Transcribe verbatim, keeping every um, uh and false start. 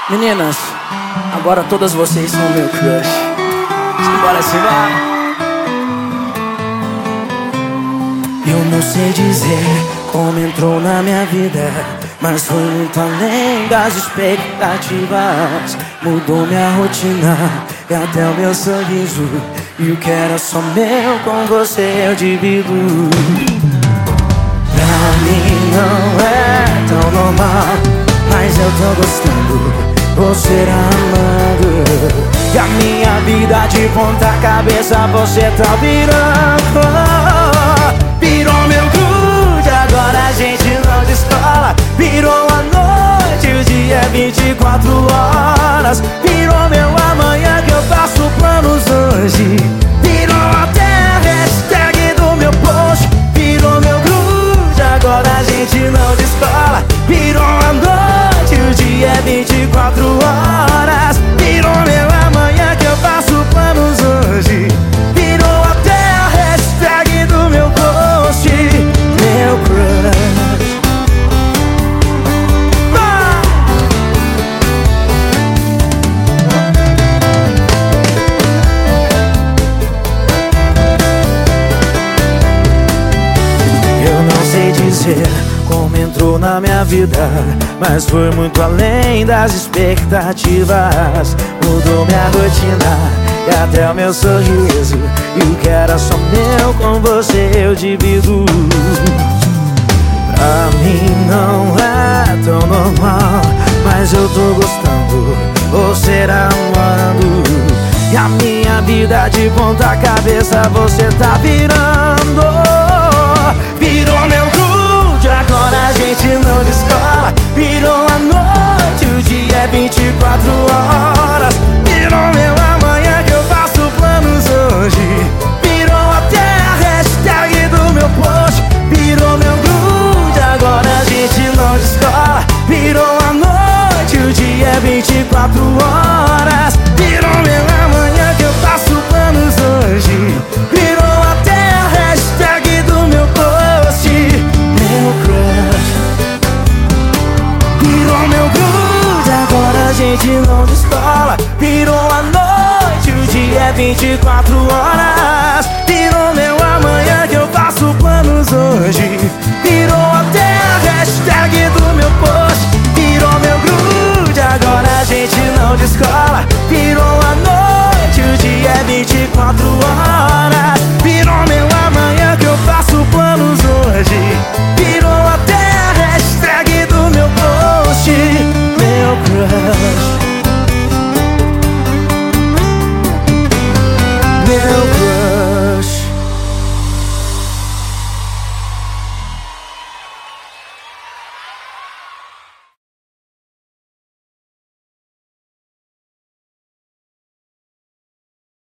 Meninas, agora todas vocês são meu crush. Simbora, simbora. Eu não sei dizer como entrou na minha vida, mas foi muito além das expectativas. Mudou minha rotina e até o meu sorriso, e o que era só meu com você eu divido. Pra mim não é tão normal, mas eu tô gostando, você amando. E a minha vida de ponta cabeça você tá virando. Virou meu grude, agora a gente não descola. Virou a noite, o dia é vinte e quatro horas. Virou meu amanhã que eu faço planos hoje. Virou até a hashtag do meu post. Virou meu grude, agora a gente não descola. Virou a noite, o dia é vinte e quatro horas. Virou meu amanhã que eu faço planos hoje. Virou até a hashtag do meu post. Meu crush. Ah! Eu não sei dizer como entrou na minha vida, mas foi muito além das expectativas. Mudou minha rotina e até o meu sorriso, e o que era só meu com você eu divido. Pra mim não é tão normal, mas eu tô gostando, você amando. E a minha vida de ponta cabeça você tá virando. Virou meu grude, agora a gente não descola. Virou a noite, o dia é vinte e quatro horas. Virou meu amanhã que eu faço planos hoje. Virou até a hashtag do meu post. Virou meu grude, agora a gente não descola. Virou a noite, o dia é vinte e quatro horas. Virou meu amanhã que eu faço planos hoje. Virou até a hashtag do meu post. Meu crush. Virou meu grude, agora a gente não descola. Virou a noite, o dia é vinte e quatro horas. Virou meu amanhã que eu faço planos hoje. Virou até